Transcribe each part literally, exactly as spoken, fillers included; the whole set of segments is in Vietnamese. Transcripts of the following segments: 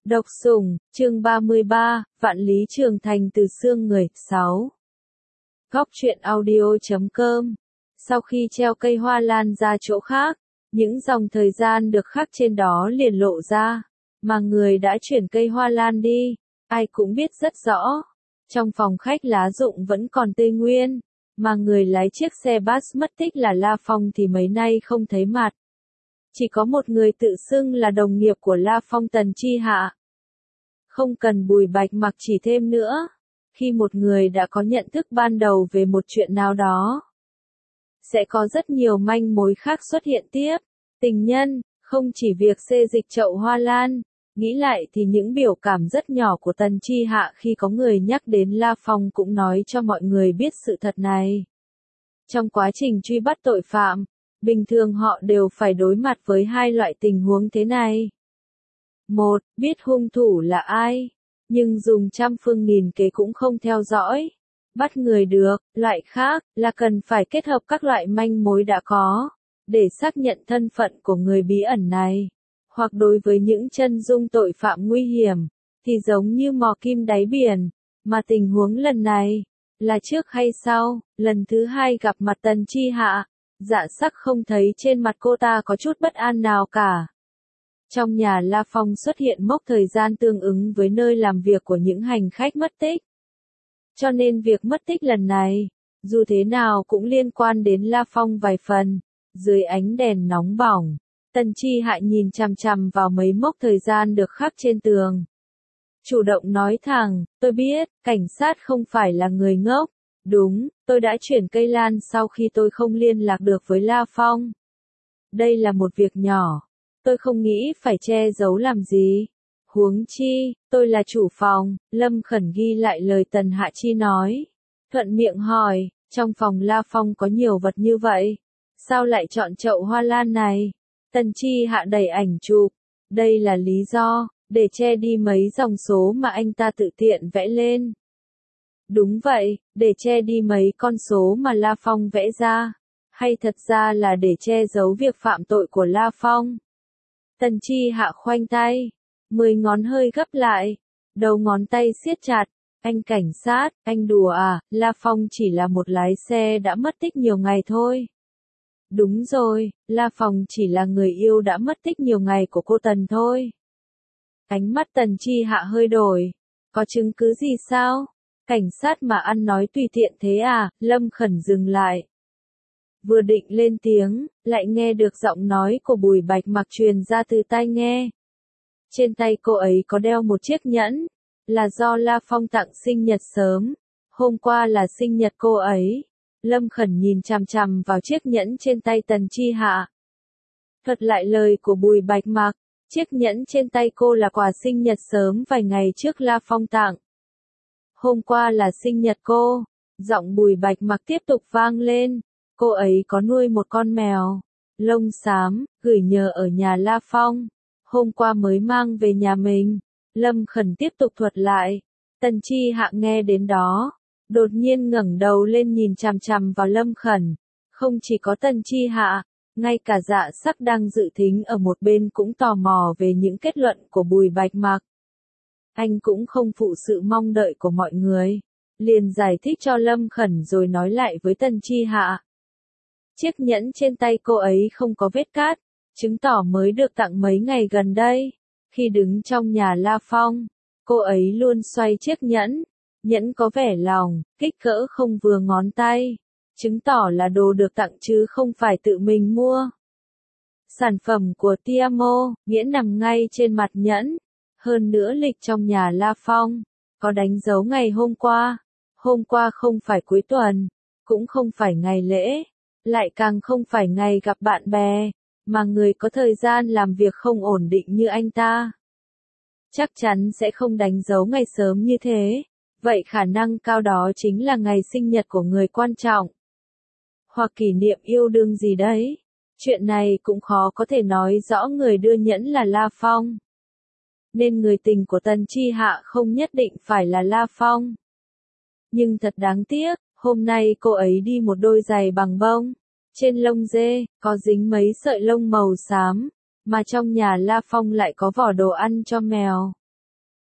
Độc Sủng, chương ba mươi ba, Vạn Lý Trường Thành từ xương người, sáu. Góc truyện audio chấm com. Sau khi treo cây hoa lan ra chỗ khác, những dòng thời gian được khắc trên đó liền lộ ra, mà người đã chuyển cây hoa lan đi, ai cũng biết rất rõ. Trong phòng khách lá rụng vẫn còn tươi nguyên, mà người lái chiếc xe bus mất tích là La Phong thì mấy nay không thấy mặt. Chỉ có một người tự xưng là đồng nghiệp của La Phong, Tần Chi Hạ. Không cần Bùi Bạch Mặc chỉ thêm nữa, khi một người đã có nhận thức ban đầu về một chuyện nào đó, sẽ có rất nhiều manh mối khác xuất hiện tiếp. Tình nhân, không chỉ việc xê dịch chậu hoa lan, nghĩ lại thì những biểu cảm rất nhỏ của Tần Chi Hạ khi có người nhắc đến La Phong cũng nói cho mọi người biết sự thật này. Trong quá trình truy bắt tội phạm, bình thường họ đều phải đối mặt với hai loại tình huống thế này. Một, biết hung thủ là ai, nhưng dùng trăm phương nghìn kế cũng không theo dõi, bắt người được. Loại khác, là cần phải kết hợp các loại manh mối đã có, để xác nhận thân phận của người bí ẩn này. Hoặc đối với những chân dung tội phạm nguy hiểm, thì giống như mò kim đáy biển, mà tình huống lần này, là trước hay sau. Lần thứ hai gặp mặt Tần Chi Hạ, Dạ Sắc không thấy trên mặt cô ta có chút bất an nào cả. Trong nhà La Phong xuất hiện mốc thời gian tương ứng với nơi làm việc của những hành khách mất tích. Cho nên việc mất tích lần này, dù thế nào cũng liên quan đến La Phong vài phần. Dưới ánh đèn nóng bỏng, Tần Chi Hạ nhìn chằm chằm vào mấy mốc thời gian được khắc trên tường. Chủ động nói thẳng, tôi biết, cảnh sát không phải là người ngốc. Đúng, tôi đã chuyển cây lan sau khi tôi không liên lạc được với La Phong. Đây là một việc nhỏ, tôi không nghĩ phải che giấu làm gì. Huống chi, tôi là chủ phòng. Lâm Khẩn ghi lại lời Tần Hạ Chi nói. Thuận miệng hỏi, trong phòng La Phong có nhiều vật như vậy, sao lại chọn chậu hoa lan này? Tần Chi Hạ đẩy ảnh chụp. Đây là lý do, để che đi mấy dòng số mà anh ta tự tiện vẽ lên. Đúng vậy, để che đi mấy con số mà La Phong vẽ ra. Hay thật ra là để che giấu việc phạm tội của La Phong? Tần Chi Hạ khoanh tay, mười ngón hơi gấp lại, đầu ngón tay siết chặt. Anh cảnh sát, anh đùa à? La Phong chỉ là một lái xe đã mất tích nhiều ngày thôi. Đúng rồi, La Phong chỉ là người yêu đã mất tích nhiều ngày của cô Tần thôi. Ánh mắt Tần Chi Hạ hơi đổi. Có chứng cứ gì sao? Cảnh sát mà ăn nói tùy tiện thế à? Lâm Khẩn dừng lại. Vừa định lên tiếng, lại nghe được giọng nói của Bùi Bạch Mặc truyền ra từ tai nghe. Trên tay cô ấy có đeo một chiếc nhẫn, là do La Phong tặng sinh nhật sớm. Hôm qua là sinh nhật cô ấy. Lâm Khẩn nhìn chằm chằm vào chiếc nhẫn trên tay Tần Chi Hạ. Thuật lại lời của Bùi Bạch Mặc, chiếc nhẫn trên tay cô là quà sinh nhật sớm vài ngày trước La Phong tặng. Hôm qua là sinh nhật cô. Giọng Bùi Bạch Mặc tiếp tục vang lên. Cô ấy có nuôi một con mèo lông xám, gửi nhờ ở nhà La Phong. Hôm qua mới mang về nhà mình. Lâm Khẩn tiếp tục thuật lại. Tần Chi Hạ nghe đến đó, đột nhiên ngẩng đầu lên nhìn chằm chằm vào Lâm Khẩn. Không chỉ có Tần Chi Hạ, ngay cả Dạ Sắc đang dự thính ở một bên cũng tò mò về những kết luận của Bùi Bạch Mặc. Anh cũng không phụ sự mong đợi của mọi người, liền giải thích cho Lâm Khẩn rồi nói lại với Tần Chi Hạ. Chiếc nhẫn trên tay cô ấy không có vết cát, chứng tỏ mới được tặng mấy ngày gần đây. Khi đứng trong nhà La Phong, cô ấy luôn xoay chiếc nhẫn. Nhẫn có vẻ lòng, kích cỡ không vừa ngón tay, chứng tỏ là đồ được tặng chứ không phải tự mình mua. Sản phẩm của Tiamo, nghĩa nằm ngay trên mặt nhẫn. Hơn nữa lịch trong nhà La Phong, có đánh dấu ngày hôm qua. Hôm qua không phải cuối tuần, cũng không phải ngày lễ, lại càng không phải ngày gặp bạn bè, mà người có thời gian làm việc không ổn định như anh ta. Chắc chắn sẽ không đánh dấu ngày sớm như thế. Vậy khả năng cao đó chính là ngày sinh nhật của người quan trọng. Hoặc kỷ niệm yêu đương gì đấy. Chuyện này cũng khó có thể nói rõ người đưa nhẫn là La Phong. Nên người tình của Tần Chi Hạ không nhất định phải là La Phong. Nhưng thật đáng tiếc, hôm nay cô ấy đi một đôi giày bằng bông. Trên lông dê, có dính mấy sợi lông màu xám. Mà trong nhà La Phong lại có vỏ đồ ăn cho mèo.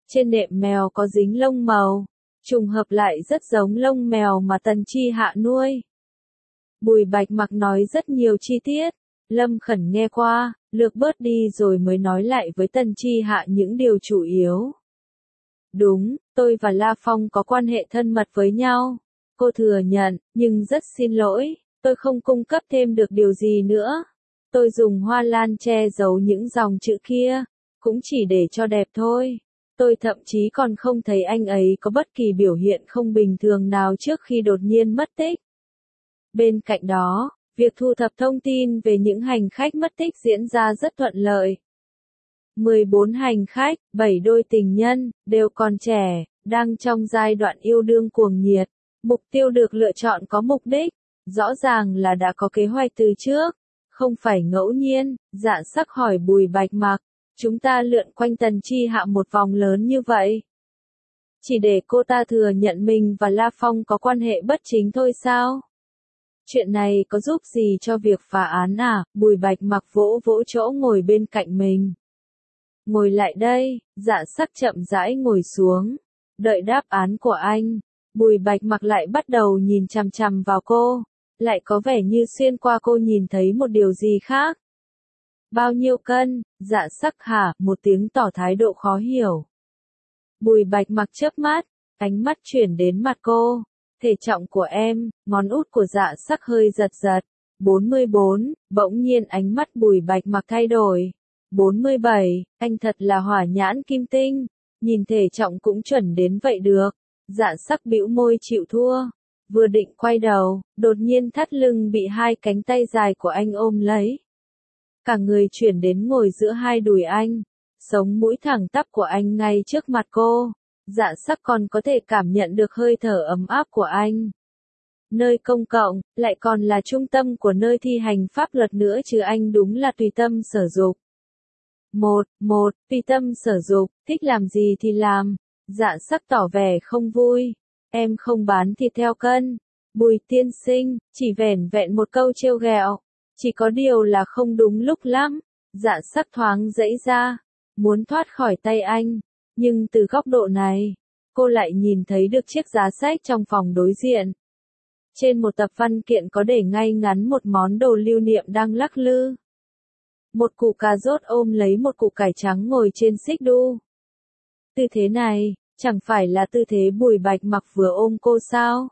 trên nệm mèo có dính lông màu, trùng hợp lại rất giống lông mèo mà Tần Chi Hạ nuôi. Bùi Bạch Mặc nói rất nhiều chi tiết, Lâm Khẩn nghe qua, lược bớt đi rồi mới nói lại với Tần Chi Hạ những điều chủ yếu. Đúng, tôi và La Phong có quan hệ thân mật với nhau. Cô thừa nhận, nhưng rất xin lỗi, tôi không cung cấp thêm được điều gì nữa. Tôi dùng hoa lan che giấu những dòng chữ kia, cũng chỉ để cho đẹp thôi. Tôi thậm chí còn không thấy anh ấy có bất kỳ biểu hiện không bình thường nào trước khi đột nhiên mất tích. Bên cạnh đó, việc thu thập thông tin về những hành khách mất tích diễn ra rất thuận lợi. mười bốn hành khách, bảy đôi tình nhân, đều còn trẻ, đang trong giai đoạn yêu đương cuồng nhiệt. Mục tiêu được lựa chọn có mục đích, rõ ràng là đã có kế hoạch từ trước, không phải ngẫu nhiên. Dạ Sắc hỏi Bùi Bạch Mặc, chúng ta lượn quanh Tần Chi Hạ một vòng lớn như vậy, chỉ để cô ta thừa nhận mình và La Phong có quan hệ bất chính thôi sao? Chuyện này có giúp gì cho việc phá án à? Bùi Bạch Mặc vỗ vỗ chỗ ngồi bên cạnh mình. Ngồi lại đây. Dạ Sắc chậm rãi ngồi xuống, đợi đáp án của anh. Bùi Bạch Mặc lại bắt đầu nhìn chằm chằm vào cô, lại có vẻ như xuyên qua cô nhìn thấy một điều gì khác. Bao nhiêu cân? Dạ Sắc hả? Một tiếng tỏ thái độ khó hiểu. Bùi Bạch Mặc chớp mắt, ánh mắt chuyển đến mặt cô. Thể trọng của em. Ngón út của Dạ Sắc hơi giật giật. bốn mươi bốn, bỗng nhiên ánh mắt Bùi Bạch Mặc thay đổi. bốn mươi bảy, anh thật là hỏa nhãn kim tinh, nhìn thể trọng cũng chuẩn đến vậy được. Dạ Sắc bĩu môi chịu thua, vừa định quay đầu, đột nhiên thắt lưng bị hai cánh tay dài của anh ôm lấy. Cả người chuyển đến ngồi giữa hai đùi anh, sống mũi thẳng tắp của anh ngay trước mặt cô. Dạ Sắc còn có thể cảm nhận được hơi thở ấm áp của anh. Nơi công cộng, lại còn là trung tâm của nơi thi hành pháp luật nữa chứ, anh đúng là tùy tâm sở dục. Một, một, tùy tâm sở dục, thích làm gì thì làm. Dạ Sắc tỏ vẻ không vui. Em không bán thịt theo cân. Bùi tiên sinh, chỉ vẻn vẹn một câu trêu ghẹo. Chỉ có điều là không đúng lúc lắm. Dạ Sắc thoáng giãy ra, muốn thoát khỏi tay anh. Nhưng từ góc độ này, cô lại nhìn thấy được chiếc giá sách trong phòng đối diện. Trên một tập văn kiện có để ngay ngắn một món đồ lưu niệm đang lắc lư. Một củ cà rốt ôm lấy một củ cải trắng ngồi trên xích đu. Tư thế này, chẳng phải là tư thế Bùi Bạch Mặc vừa ôm cô sao?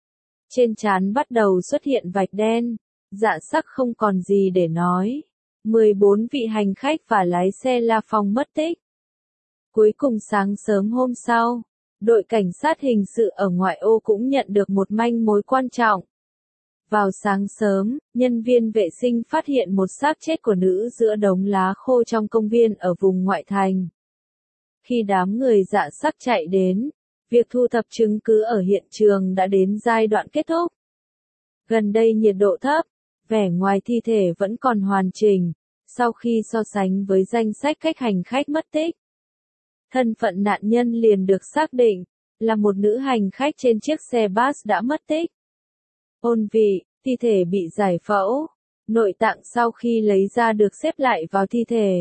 Trên trán bắt đầu xuất hiện vạch đen. Dạ Sắc không còn gì để nói. mười bốn vị hành khách và lái xe La Phong mất tích. Cuối cùng sáng sớm hôm sau, đội cảnh sát hình sự ở ngoại ô cũng nhận được một manh mối quan trọng. Vào sáng sớm, nhân viên vệ sinh phát hiện một xác chết của nữ giữa đống lá khô trong công viên ở vùng ngoại thành. Khi đám người Dạ Sắc chạy đến, việc thu thập chứng cứ ở hiện trường đã đến giai đoạn kết thúc. Gần đây nhiệt độ thấp, vẻ ngoài thi thể vẫn còn hoàn chỉnh, sau khi so sánh với danh sách các hành khách mất tích. Thân phận nạn nhân liền được xác định, là một nữ hành khách trên chiếc xe bus đã mất tích. Ôn vị, thi thể bị giải phẫu, nội tạng sau khi lấy ra được xếp lại vào thi thể.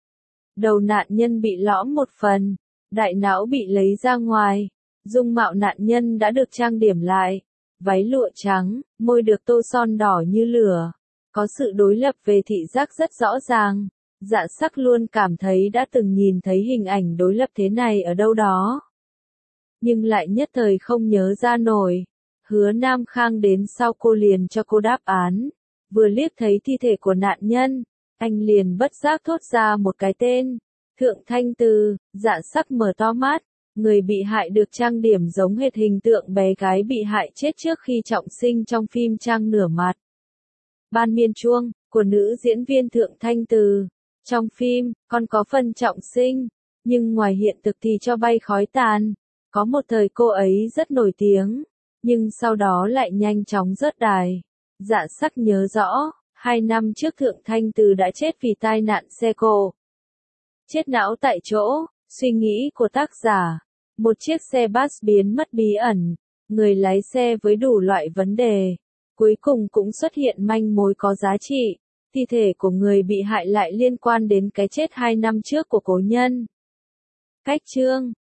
Đầu nạn nhân bị lõm một phần, đại não bị lấy ra ngoài, dung mạo nạn nhân đã được trang điểm lại, váy lụa trắng, môi được tô son đỏ như lửa, có sự đối lập về thị giác rất rõ ràng. Dạ Sắc luôn cảm thấy đã từng nhìn thấy hình ảnh đối lập thế này ở đâu đó, nhưng lại nhất thời không nhớ ra nổi. Hứa Nam Khang đến sau cô liền cho cô đáp án. Vừa liếc thấy thi thể của nạn nhân, anh liền bất giác thốt ra một cái tên. Thượng Thanh Từ. Dạ Sắc mở to mắt. Người bị hại được trang điểm giống hệt hình tượng bé gái bị hại chết trước khi trọng sinh trong phim Trang Nửa Mặt. Ban Miên Chuông, của nữ diễn viên Thượng Thanh Từ. Trong phim, còn có phần trọng sinh, nhưng ngoài hiện thực thì cho bay khói tàn. Có một thời cô ấy rất nổi tiếng, nhưng sau đó lại nhanh chóng rớt đài. Dạ Sắc nhớ rõ, hai năm trước Thượng Thanh Từ đã chết vì tai nạn xe cộ. Chết não tại chỗ, suy nghĩ của tác giả. Một chiếc xe bus biến mất bí ẩn, người lái xe với đủ loại vấn đề. Cuối cùng cũng xuất hiện manh mối có giá trị. Thi thể của người bị hại lại liên quan đến cái chết hai năm trước của cố nhân. Cách chương